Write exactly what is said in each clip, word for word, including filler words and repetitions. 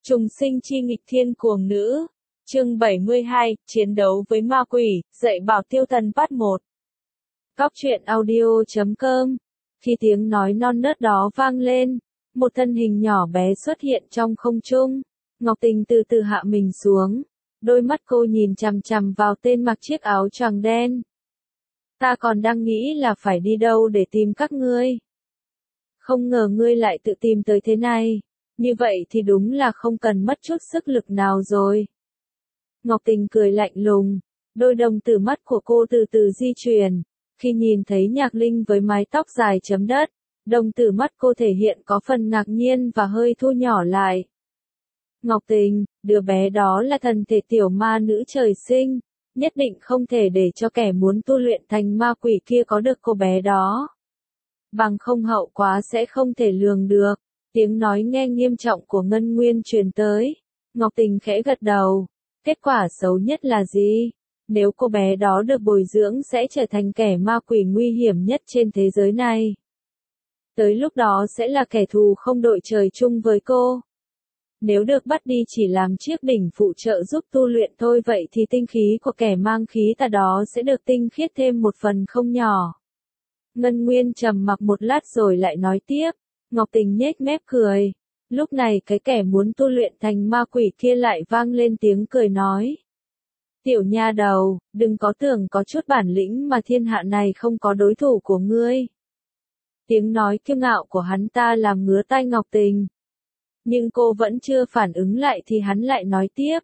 Trùng sinh chi nghịch thiên cuồng nữ. Chương bảy mươi hai, chiến đấu với ma quỷ, dạy bảo tiêu thần part một. Góc truyện audio chấm com. Khi tiếng nói non nớt đó vang lên, một thân hình nhỏ bé xuất hiện trong không trung. Ngọc Tình từ từ hạ mình xuống, đôi mắt cô nhìn chằm chằm vào tên mặc chiếc áo choàng đen. Ta còn đang nghĩ là phải đi đâu để tìm các ngươi. Không ngờ ngươi lại tự tìm tới thế này. Như vậy thì đúng là không cần mất chút sức lực nào rồi. Ngọc Tình cười lạnh lùng, đôi đồng tử mắt của cô từ từ di chuyển. Khi nhìn thấy Nhạc Linh với mái tóc dài chấm đất, đồng tử mắt cô thể hiện có phần ngạc nhiên và hơi thu nhỏ lại. Ngọc Tình, đứa bé đó là thần thể tiểu ma nữ trời sinh, nhất định không thể để cho kẻ muốn tu luyện thành ma quỷ kia có được cô bé đó. Bằng không hậu quả sẽ không thể lường được. Tiếng nói nghe nghiêm trọng của Ngân Nguyên truyền tới. Ngọc Tình khẽ gật đầu. Kết quả xấu nhất là gì? Nếu cô bé đó được bồi dưỡng sẽ trở thành kẻ ma quỷ nguy hiểm nhất trên thế giới này. Tới lúc đó sẽ là kẻ thù không đội trời chung với cô. Nếu được bắt đi chỉ làm chiếc đỉnh phụ trợ giúp tu luyện thôi vậy thì tinh khí của kẻ mang khí tà đó sẽ được tinh khiết thêm một phần không nhỏ. Ngân Nguyên trầm mặc một lát rồi lại nói tiếp. Ngọc Tình nhếch mép cười. Lúc này cái kẻ muốn tu luyện thành ma quỷ kia lại vang lên tiếng cười nói. Tiểu nha đầu, đừng có tưởng có chút bản lĩnh mà thiên hạ này không có đối thủ của ngươi. Tiếng nói kiêu ngạo của hắn ta làm ngứa tai Ngọc Tình. Nhưng cô vẫn chưa phản ứng lại thì hắn lại nói tiếp.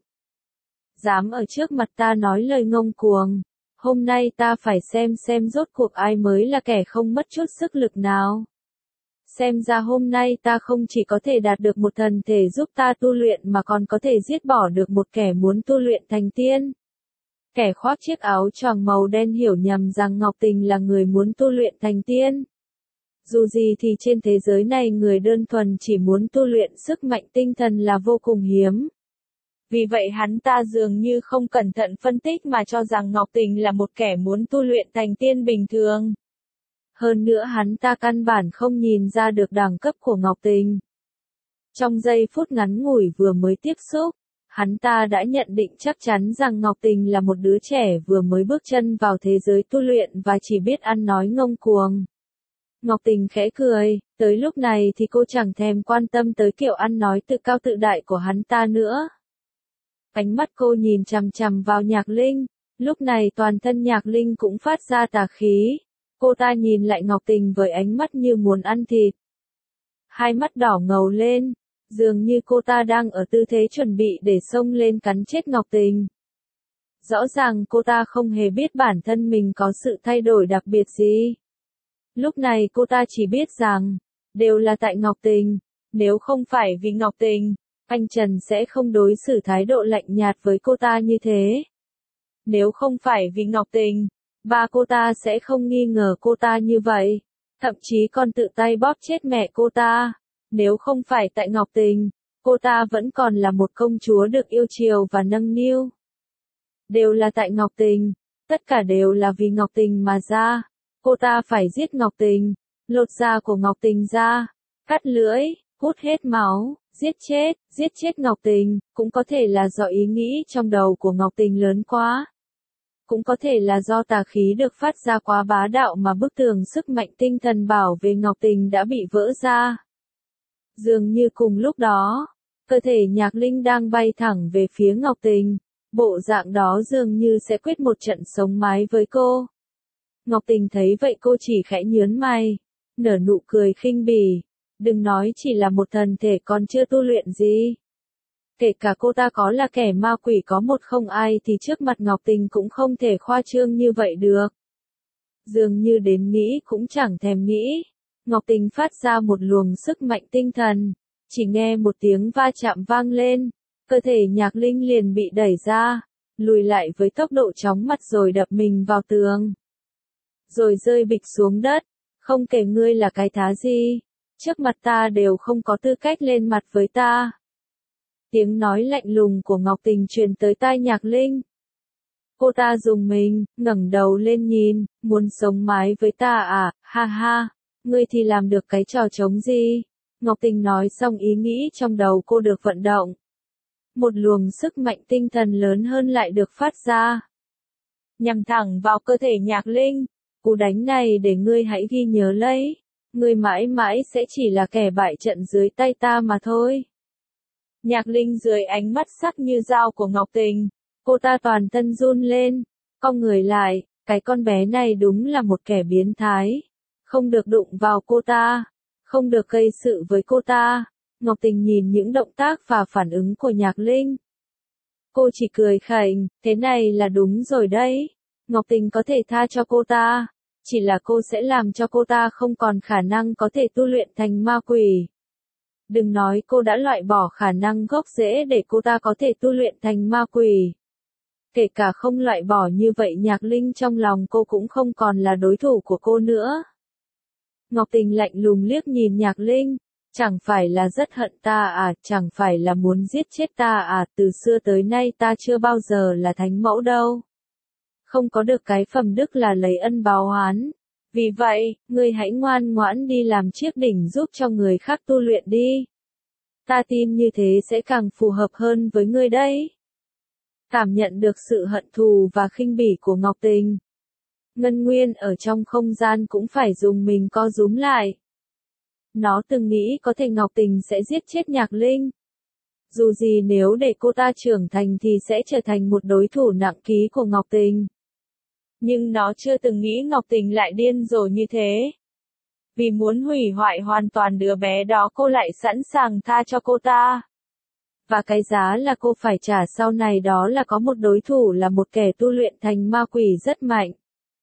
Dám ở trước mặt ta nói lời ngông cuồng. Hôm nay ta phải xem xem rốt cuộc ai mới là kẻ không mất chút sức lực nào. Xem ra hôm nay ta không chỉ có thể đạt được một thần thể giúp ta tu luyện mà còn có thể giết bỏ được một kẻ muốn tu luyện thành tiên. Kẻ khoác chiếc áo choàng màu đen hiểu nhầm rằng Ngọc Tình là người muốn tu luyện thành tiên. Dù gì thì trên thế giới này người đơn thuần chỉ muốn tu luyện sức mạnh tinh thần là vô cùng hiếm. Vì vậy hắn ta dường như không cẩn thận phân tích mà cho rằng Ngọc Tình là một kẻ muốn tu luyện thành tiên bình thường. Hơn nữa hắn ta căn bản không nhìn ra được đẳng cấp của Ngọc Tình. Trong giây phút ngắn ngủi vừa mới tiếp xúc, hắn ta đã nhận định chắc chắn rằng Ngọc Tình là một đứa trẻ vừa mới bước chân vào thế giới tu luyện và chỉ biết ăn nói ngông cuồng. Ngọc Tình khẽ cười, tới lúc này thì cô chẳng thèm quan tâm tới kiểu ăn nói tự cao tự đại của hắn ta nữa. Ánh mắt cô nhìn chằm chằm vào Nhạc Linh, lúc này toàn thân Nhạc Linh cũng phát ra tà khí. Cô ta nhìn lại Ngọc Tình với ánh mắt như muốn ăn thịt. Hai mắt đỏ ngầu lên, dường như cô ta đang ở tư thế chuẩn bị để xông lên cắn chết Ngọc Tình. Rõ ràng cô ta không hề biết bản thân mình có sự thay đổi đặc biệt gì. Lúc này cô ta chỉ biết rằng, đều là tại Ngọc Tình, nếu không phải vì Ngọc Tình, anh Trần sẽ không đối xử thái độ lạnh nhạt với cô ta như thế. Nếu không phải vì Ngọc Tình, ba cô ta sẽ không nghi ngờ cô ta như vậy, thậm chí còn tự tay bóp chết mẹ cô ta. Nếu không phải tại Ngọc Tình, cô ta vẫn còn là một công chúa được yêu chiều và nâng niu. Đều là tại Ngọc Tình, tất cả đều là vì Ngọc Tình mà ra. Cô ta phải giết Ngọc Tình, lột da của Ngọc Tình ra, cắt lưỡi, hút hết máu, giết chết, giết chết Ngọc Tình, cũng có thể là do ý nghĩ trong đầu của Ngọc Tình lớn quá. Cũng có thể là do tà khí được phát ra quá bá đạo mà bức tường sức mạnh tinh thần bảo vệ Ngọc Tình đã bị vỡ ra. Dường như cùng lúc đó, cơ thể Nhạc Linh đang bay thẳng về phía Ngọc Tình, bộ dạng đó dường như sẽ quyết một trận sống mái với cô. Ngọc Tình thấy vậy cô chỉ khẽ nhướng mày, nở nụ cười khinh bỉ, đừng nói chỉ là một thần thể còn chưa tu luyện gì. Kể cả cô ta có là kẻ ma quỷ có một không ai thì trước mặt Ngọc Tình cũng không thể khoa trương như vậy được. Dường như đến nghĩ cũng chẳng thèm nghĩ. Ngọc Tình phát ra một luồng sức mạnh tinh thần. Chỉ nghe một tiếng va chạm vang lên. Cơ thể Nhạc Linh liền bị đẩy ra. Lùi lại với tốc độ chóng mặt rồi đập mình vào tường. Rồi rơi bịch xuống đất. Không kể ngươi là cái thá gì. Trước mặt ta đều không có tư cách lên mặt với ta. Tiếng nói lạnh lùng của Ngọc Tình truyền tới tai Nhạc Linh. Cô ta rùng mình, ngẩng đầu lên nhìn, muốn sống mái với ta à, ha ha, ngươi thì làm được cái trò trống gì? Ngọc Tình nói xong ý nghĩ trong đầu cô được vận động, một luồng sức mạnh tinh thần lớn hơn lại được phát ra. Nhằm thẳng vào cơ thể Nhạc Linh, cú đánh này để ngươi hãy ghi nhớ lấy, ngươi mãi mãi sẽ chỉ là kẻ bại trận dưới tay ta mà thôi. Nhạc Linh dưới ánh mắt sắc như dao của Ngọc Tình, cô ta toàn thân run lên, cong người lại, cái con bé này đúng là một kẻ biến thái, không được đụng vào cô ta, không được gây sự với cô ta. Ngọc Tình nhìn những động tác và phản ứng của Nhạc Linh. Cô chỉ cười khẩy, thế này là đúng rồi đấy. Ngọc Tình có thể tha cho cô ta, chỉ là cô sẽ làm cho cô ta không còn khả năng có thể tu luyện thành ma quỷ. Đừng nói cô đã loại bỏ khả năng gốc rễ để cô ta có thể tu luyện thành ma quỷ. Kể cả không loại bỏ như vậy Nhạc Linh trong lòng cô cũng không còn là đối thủ của cô nữa. Ngọc Tình lạnh lùng liếc nhìn Nhạc Linh, chẳng phải là rất hận ta à, chẳng phải là muốn giết chết ta à, từ xưa tới nay ta chưa bao giờ là thánh mẫu đâu. Không có được cái phẩm đức là lấy ân báo oán. Vì vậy, ngươi hãy ngoan ngoãn đi làm chiếc đỉnh giúp cho người khác tu luyện đi. Ta tin như thế sẽ càng phù hợp hơn với ngươi đấy. Cảm nhận được sự hận thù và khinh bỉ của Ngọc Tình, Ngân Nguyên ở trong không gian cũng phải dùng mình co rúm lại. Nó từng nghĩ có thể Ngọc Tình sẽ giết chết Nhạc Linh. Dù gì nếu để cô ta trưởng thành thì sẽ trở thành một đối thủ nặng ký của Ngọc Tình. Nhưng nó chưa từng nghĩ Ngọc Tình lại điên rồ như thế. Vì muốn hủy hoại hoàn toàn đứa bé đó cô lại sẵn sàng tha cho cô ta. Và cái giá là cô phải trả sau này đó là có một đối thủ là một kẻ tu luyện thành ma quỷ rất mạnh.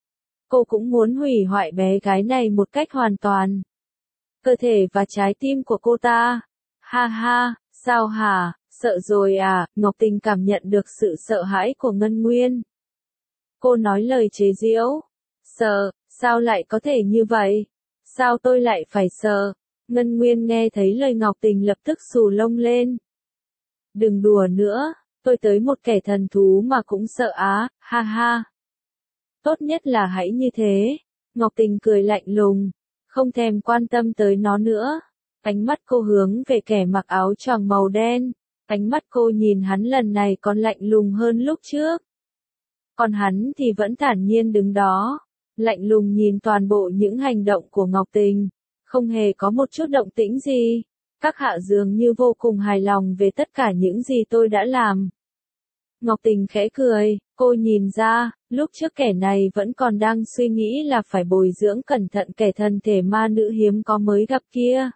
Cô cũng muốn hủy hoại bé gái này một cách hoàn toàn. Cơ thể và trái tim của cô ta. Ha ha, sao hả, sợ rồi à, Ngọc Tình cảm nhận được sự sợ hãi của Ngân Nguyên. Cô nói lời chế giễu. Sợ, sao lại có thể như vậy? Sao tôi lại phải sợ? Ngân Nguyên nghe thấy lời Ngọc Tình lập tức xù lông lên. Đừng đùa nữa, tôi tới một kẻ thần thú mà cũng sợ á, ha ha. Tốt nhất là hãy như thế. Ngọc Tình cười lạnh lùng, không thèm quan tâm tới nó nữa. Ánh mắt cô hướng về kẻ mặc áo choàng màu đen. Ánh mắt cô nhìn hắn lần này còn lạnh lùng hơn lúc trước. Còn hắn thì vẫn thản nhiên đứng đó, lạnh lùng nhìn toàn bộ những hành động của Ngọc Tình, không hề có một chút động tĩnh gì. Các hạ dường như vô cùng hài lòng về tất cả những gì tôi đã làm. Ngọc Tình khẽ cười, cô nhìn ra, lúc trước kẻ này vẫn còn đang suy nghĩ là phải bồi dưỡng cẩn thận kẻ thân thể ma nữ hiếm có mới gặp kia.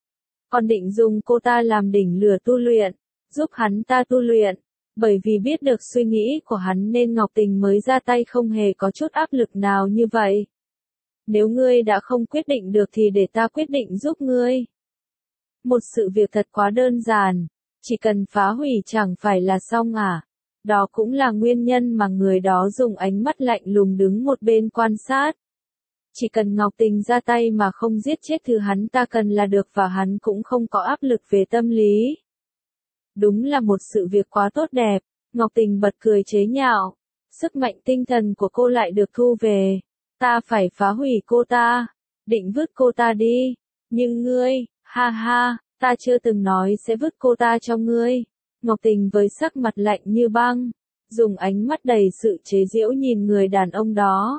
Còn định dùng cô ta làm đỉnh lửa tu luyện, giúp hắn ta tu luyện. Bởi vì biết được suy nghĩ của hắn nên Ngọc Tình mới ra tay không hề có chút áp lực nào như vậy. Nếu ngươi đã không quyết định được thì để ta quyết định giúp ngươi. Một sự việc thật quá đơn giản, chỉ cần phá hủy chẳng phải là xong à. Đó cũng là nguyên nhân mà người đó dùng ánh mắt lạnh lùng đứng một bên quan sát. Chỉ cần Ngọc Tình ra tay mà không giết chết thứ hắn ta cần là được và hắn cũng không có áp lực về tâm lý. Đúng là một sự việc quá tốt đẹp, Ngọc Tình bật cười chế nhạo. Sức mạnh tinh thần của cô lại được thu về. Ta phải phá hủy cô ta, định vứt cô ta đi. Nhưng ngươi, ha ha, ta chưa từng nói sẽ vứt cô ta cho ngươi. Ngọc Tình với sắc mặt lạnh như băng, dùng ánh mắt đầy sự chế giễu nhìn người đàn ông đó.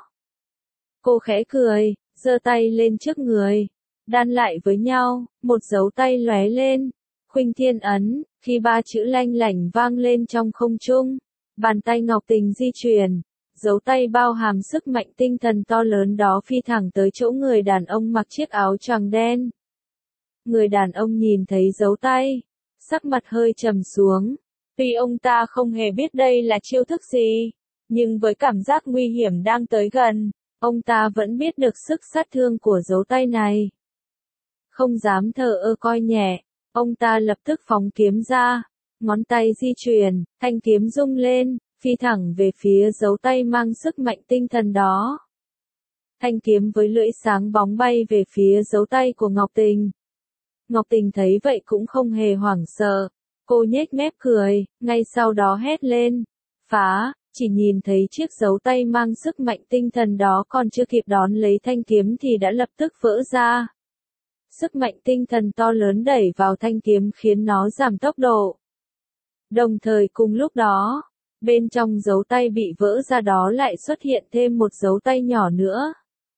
Cô khẽ cười, giơ tay lên trước người, đan lại với nhau, một dấu tay lóe lên. Khuynh Thiên Ấn, khi ba chữ lanh lảnh vang lên trong không trung, bàn tay Ngọc Tình di chuyển, dấu tay bao hàm sức mạnh tinh thần to lớn đó phi thẳng tới chỗ người đàn ông mặc chiếc áo choàng đen. Người đàn ông nhìn thấy dấu tay, sắc mặt hơi trầm xuống. Tuy ông ta không hề biết đây là chiêu thức gì, nhưng với cảm giác nguy hiểm đang tới gần, ông ta vẫn biết được sức sát thương của dấu tay này. Không dám thờ ơ coi nhẹ. Ông ta lập tức phóng kiếm ra, ngón tay di chuyển, thanh kiếm rung lên, phi thẳng về phía dấu tay mang sức mạnh tinh thần đó. Thanh kiếm với lưỡi sáng bóng bay về phía dấu tay của Ngọc Tình. Ngọc Tình thấy vậy cũng không hề hoảng sợ, cô nhếch mép cười, ngay sau đó hét lên, phá, chỉ nhìn thấy chiếc dấu tay mang sức mạnh tinh thần đó còn chưa kịp đón lấy thanh kiếm thì đã lập tức vỡ ra. Sức mạnh tinh thần to lớn đẩy vào thanh kiếm khiến nó giảm tốc độ. Đồng thời cùng lúc đó, bên trong dấu tay bị vỡ ra đó lại xuất hiện thêm một dấu tay nhỏ nữa.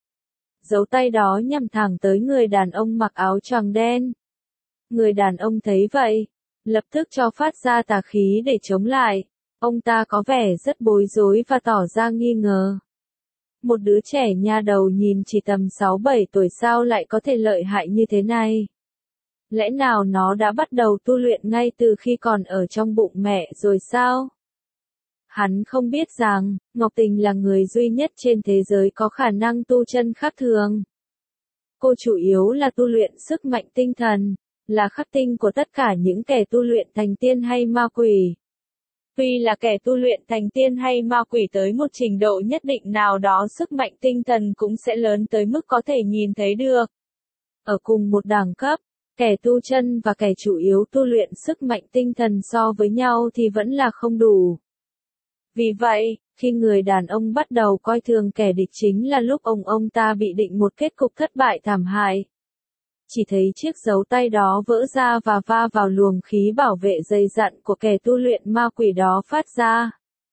Dấu tay đó nhằm thẳng tới người đàn ông mặc áo choàng đen. Người đàn ông thấy vậy, lập tức cho phát ra tà khí để chống lại. Ông ta có vẻ rất bối rối và tỏ ra nghi ngờ. Một đứa trẻ nha đầu nhìn chỉ tầm sáu bảy tuổi sao lại có thể lợi hại như thế này? Lẽ nào nó đã bắt đầu tu luyện ngay từ khi còn ở trong bụng mẹ rồi sao? Hắn không biết rằng, Ngọc Tình là người duy nhất trên thế giới có khả năng tu chân khác thường. Cô chủ yếu là tu luyện sức mạnh tinh thần, là khắc tinh của tất cả những kẻ tu luyện thành tiên hay ma quỷ. Tuy là kẻ tu luyện thành tiên hay ma quỷ tới một trình độ nhất định nào đó, sức mạnh tinh thần cũng sẽ lớn tới mức có thể nhìn thấy được. Ở cùng một đẳng cấp, kẻ tu chân và kẻ chủ yếu tu luyện sức mạnh tinh thần so với nhau thì vẫn là không đủ. Vì vậy, khi người đàn ông bắt đầu coi thường kẻ địch chính là lúc ông ông ta bị định một kết cục thất bại thảm hại. Chỉ thấy chiếc dấu tay đó vỡ ra và va vào luồng khí bảo vệ dày dặn của kẻ tu luyện ma quỷ đó phát ra.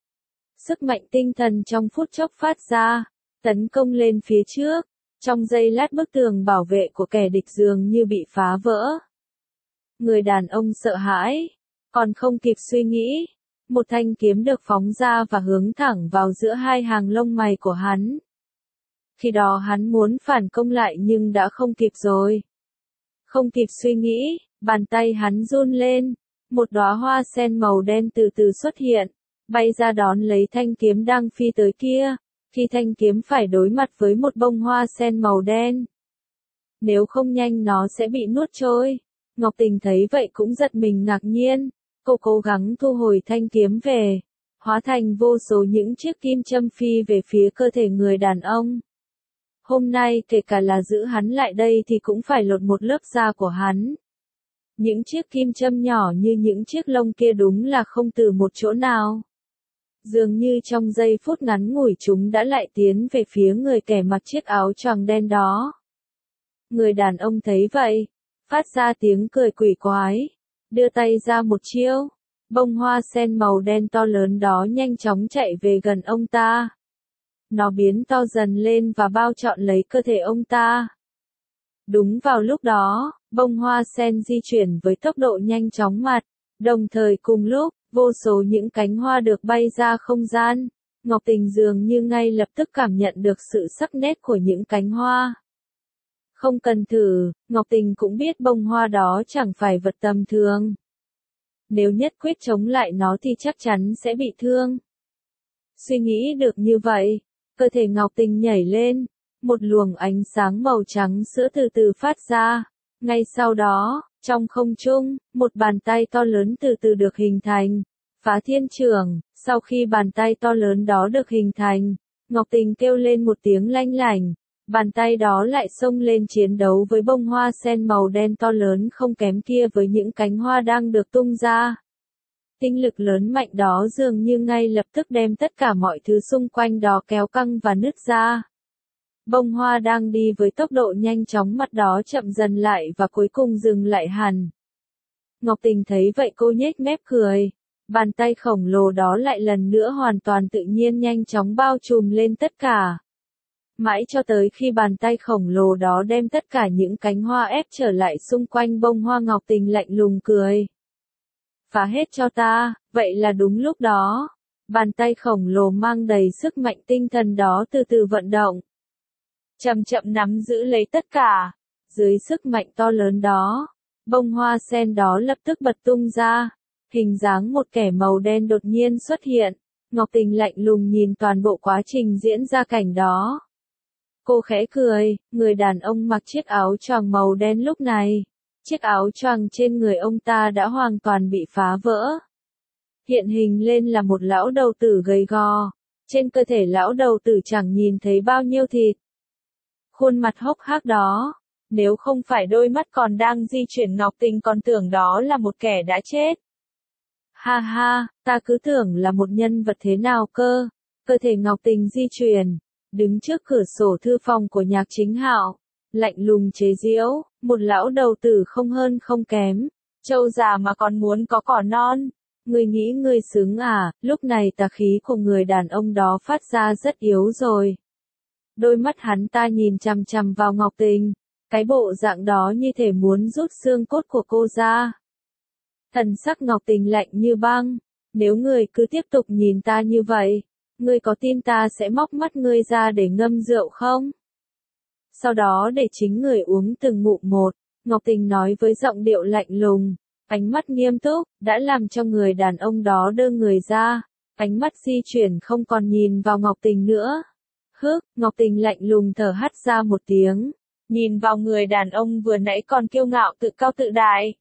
Sức mạnh tinh thần trong phút chốc phát ra, tấn công lên phía trước. Trong giây lát bức tường bảo vệ của kẻ địch dường như bị phá vỡ. Người đàn ông sợ hãi, còn không kịp suy nghĩ. Một thanh kiếm được phóng ra và hướng thẳng vào giữa hai hàng lông mày của hắn. Khi đó hắn muốn phản công lại nhưng đã không kịp rồi. Không kịp suy nghĩ, bàn tay hắn run lên, một đóa hoa sen màu đen từ từ xuất hiện, bay ra đón lấy thanh kiếm đang phi tới kia, khi thanh kiếm phải đối mặt với một bông hoa sen màu đen. Nếu không nhanh nó sẽ bị nuốt trôi. Ngọc Tình thấy vậy cũng giật mình ngạc nhiên, cô cố gắng thu hồi thanh kiếm về, hóa thành vô số những chiếc kim châm phi về phía cơ thể người đàn ông. Hôm nay kể cả là giữ hắn lại đây thì cũng phải lột một lớp da của hắn. Những chiếc kim châm nhỏ như những chiếc lông kia đúng là không từ một chỗ nào. Dường như trong giây phút ngắn ngủi chúng đã lại tiến về phía người kẻ mặc chiếc áo choàng đen đó. Người đàn ông thấy vậy, phát ra tiếng cười quỷ quái, đưa tay ra một chiêu, bông hoa sen màu đen to lớn đó nhanh chóng chạy về gần ông ta. Nó biến to dần lên và bao trọn lấy cơ thể ông ta. Đúng vào lúc đó, bông hoa sen di chuyển với tốc độ nhanh chóng mặt, đồng thời cùng lúc, vô số những cánh hoa được bay ra không gian. Ngọc Tình dường như ngay lập tức cảm nhận được sự sắc nét của những cánh hoa. Không cần thử, Ngọc Tình cũng biết bông hoa đó chẳng phải vật tầm thường. Nếu nhất quyết chống lại nó thì chắc chắn sẽ bị thương. Suy nghĩ được như vậy, cơ thể Ngọc Tình nhảy lên, một luồng ánh sáng màu trắng sữa từ từ phát ra. Ngay sau đó, trong không trung, một bàn tay to lớn từ từ được hình thành. Phá thiên trưởng, sau khi bàn tay to lớn đó được hình thành, Ngọc Tình kêu lên một tiếng lanh lảnh. Bàn tay đó lại xông lên chiến đấu với bông hoa sen màu đen to lớn không kém kia với những cánh hoa đang được tung ra. Tinh lực lớn mạnh đó dường như ngay lập tức đem tất cả mọi thứ xung quanh đó kéo căng và nứt ra. Bông hoa đang đi với tốc độ nhanh chóng mặt đó chậm dần lại và cuối cùng dừng lại hẳn. Ngọc Tình thấy vậy cô nhếch mép cười. Bàn tay khổng lồ đó lại lần nữa hoàn toàn tự nhiên nhanh chóng bao trùm lên tất cả. Mãi cho tới khi bàn tay khổng lồ đó đem tất cả những cánh hoa ép trở lại xung quanh bông hoa. Ngọc Tình lạnh lùng cười. Phá hết cho ta, vậy là đúng lúc đó. Bàn tay khổng lồ mang đầy sức mạnh tinh thần đó từ từ vận động. Chậm chậm nắm giữ lấy tất cả. Dưới sức mạnh to lớn đó, bông hoa sen đó lập tức bật tung ra. Hình dáng một kẻ màu đen đột nhiên xuất hiện. Ngọc Tình lạnh lùng nhìn toàn bộ quá trình diễn ra cảnh đó. Cô khẽ cười, người đàn ông mặc chiếc áo choàng màu đen lúc này. Chiếc áo choàng trên người ông ta đã hoàn toàn bị phá vỡ. Hiện hình lên là một lão đầu tử gầy gò. Trên cơ thể lão đầu tử chẳng nhìn thấy bao nhiêu thịt. Khuôn mặt hốc hác đó. Nếu không phải đôi mắt còn đang di chuyển, Ngọc Tình còn tưởng đó là một kẻ đã chết. Ha ha, ta cứ tưởng là một nhân vật thế nào cơ. Cơ thể Ngọc Tình di chuyển, đứng trước cửa sổ thư phòng của Nhạc Chính Hạo, lạnh lùng chế giễu, một lão đầu tử không hơn không kém, trâu già mà còn muốn có cỏ non. Ngươi nghĩ ngươi xứng à, lúc này tà khí của người đàn ông đó phát ra rất yếu rồi. Đôi mắt hắn ta nhìn chằm chằm vào Ngọc Tình, cái bộ dạng đó như thể muốn rút xương cốt của cô ra. Thần sắc Ngọc Tình lạnh như băng, nếu ngươi cứ tiếp tục nhìn ta như vậy, ngươi có tin ta sẽ móc mắt ngươi ra để ngâm rượu không? Sau đó để chính người uống từng ngụm một, Ngọc Tình nói với giọng điệu lạnh lùng, ánh mắt nghiêm túc, đã làm cho người đàn ông đó đơ người ra, ánh mắt di chuyển không còn nhìn vào Ngọc Tình nữa. Hức, Ngọc Tình lạnh lùng thở hắt ra một tiếng, nhìn vào người đàn ông vừa nãy còn kiêu ngạo tự cao tự đại.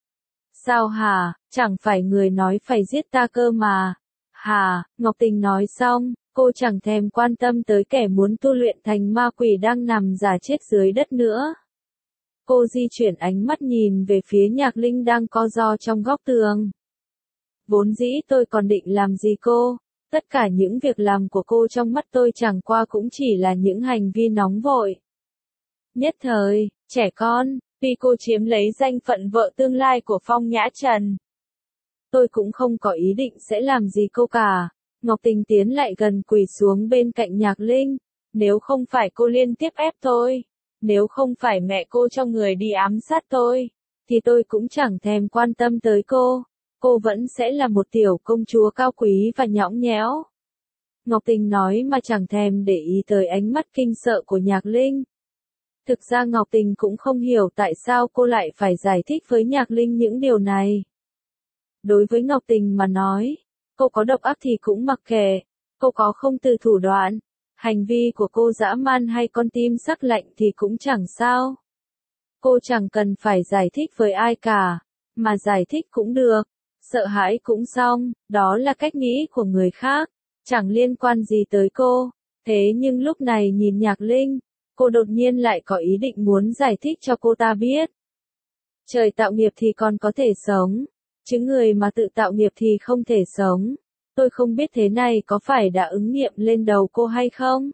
Sao hả, chẳng phải người nói phải giết ta cơ mà. Hà, Ngọc Tình nói xong, cô chẳng thèm quan tâm tới kẻ muốn tu luyện thành ma quỷ đang nằm giả chết dưới đất nữa. Cô di chuyển ánh mắt nhìn về phía Nhạc Linh đang co ro trong góc tường. Vốn dĩ tôi còn định làm gì cô, tất cả những việc làm của cô trong mắt tôi chẳng qua cũng chỉ là những hành vi nóng vội. Nhất thời, trẻ con, vì cô chiếm lấy danh phận vợ tương lai của Phong Nhã Trần. Tôi cũng không có ý định sẽ làm gì cô cả. Ngọc Tình tiến lại gần quỳ xuống bên cạnh Nhạc Linh. Nếu không phải cô liên tiếp ép tôi, nếu không phải mẹ cô cho người đi ám sát tôi, thì tôi cũng chẳng thèm quan tâm tới cô. Cô vẫn sẽ là một tiểu công chúa cao quý và nhõng nhẽo. Ngọc Tình nói mà chẳng thèm để ý tới ánh mắt kinh sợ của Nhạc Linh. Thực ra Ngọc Tình cũng không hiểu tại sao cô lại phải giải thích với Nhạc Linh những điều này. Đối với Ngọc Tình mà nói, cô có độc ác thì cũng mặc kệ, cô có không từ thủ đoạn, hành vi của cô dã man hay con tim sắc lạnh thì cũng chẳng sao. Cô chẳng cần phải giải thích với ai cả, mà giải thích cũng được, sợ hãi cũng xong, đó là cách nghĩ của người khác, chẳng liên quan gì tới cô. Thế nhưng lúc này nhìn Nhạc Linh, cô đột nhiên lại có ý định muốn giải thích cho cô ta biết. Trời tạo nghiệp thì còn có thể sống, chứ người mà tự tạo nghiệp thì không thể sống. Tôi không biết thế này có phải đã ứng nghiệm lên đầu cô hay không?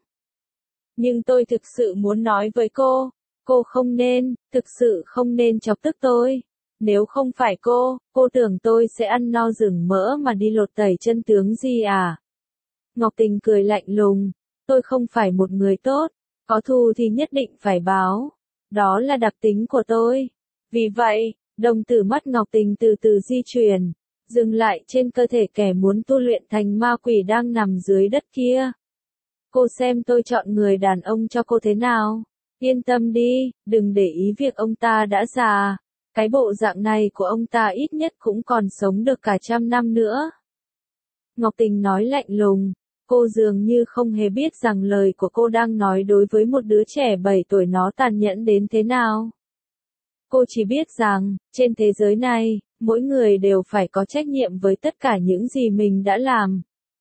Nhưng tôi thực sự muốn nói với cô, cô không nên, thực sự không nên chọc tức tôi. Nếu không phải cô, cô tưởng tôi sẽ ăn no rừng mỡ mà đi lột tẩy chân tướng gì à? Ngọc Tình cười lạnh lùng, tôi không phải một người tốt, có thù thì nhất định phải báo. Đó là đặc tính của tôi. Vì vậy, đồng tử mắt Ngọc Tình từ từ di chuyển, dừng lại trên cơ thể kẻ muốn tu luyện thành ma quỷ đang nằm dưới đất kia. Cô xem tôi chọn người đàn ông cho cô thế nào? Yên tâm đi, đừng để ý việc ông ta đã già. Cái bộ dạng này của ông ta ít nhất cũng còn sống được cả trăm năm nữa. Ngọc Tình nói lạnh lùng, cô dường như không hề biết rằng lời của cô đang nói đối với một đứa trẻ bảy tuổi nó tàn nhẫn đến thế nào. Cô chỉ biết rằng, trên thế giới này, mỗi người đều phải có trách nhiệm với tất cả những gì mình đã làm.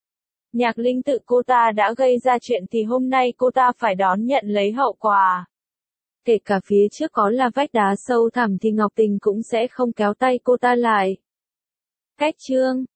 Nhạc Linh tự cô ta đã gây ra chuyện thì hôm nay cô ta phải đón nhận lấy hậu quả. Kể cả phía trước có là vách đá sâu thẳm thì Ngọc Tình cũng sẽ không kéo tay cô ta lại. Cách chương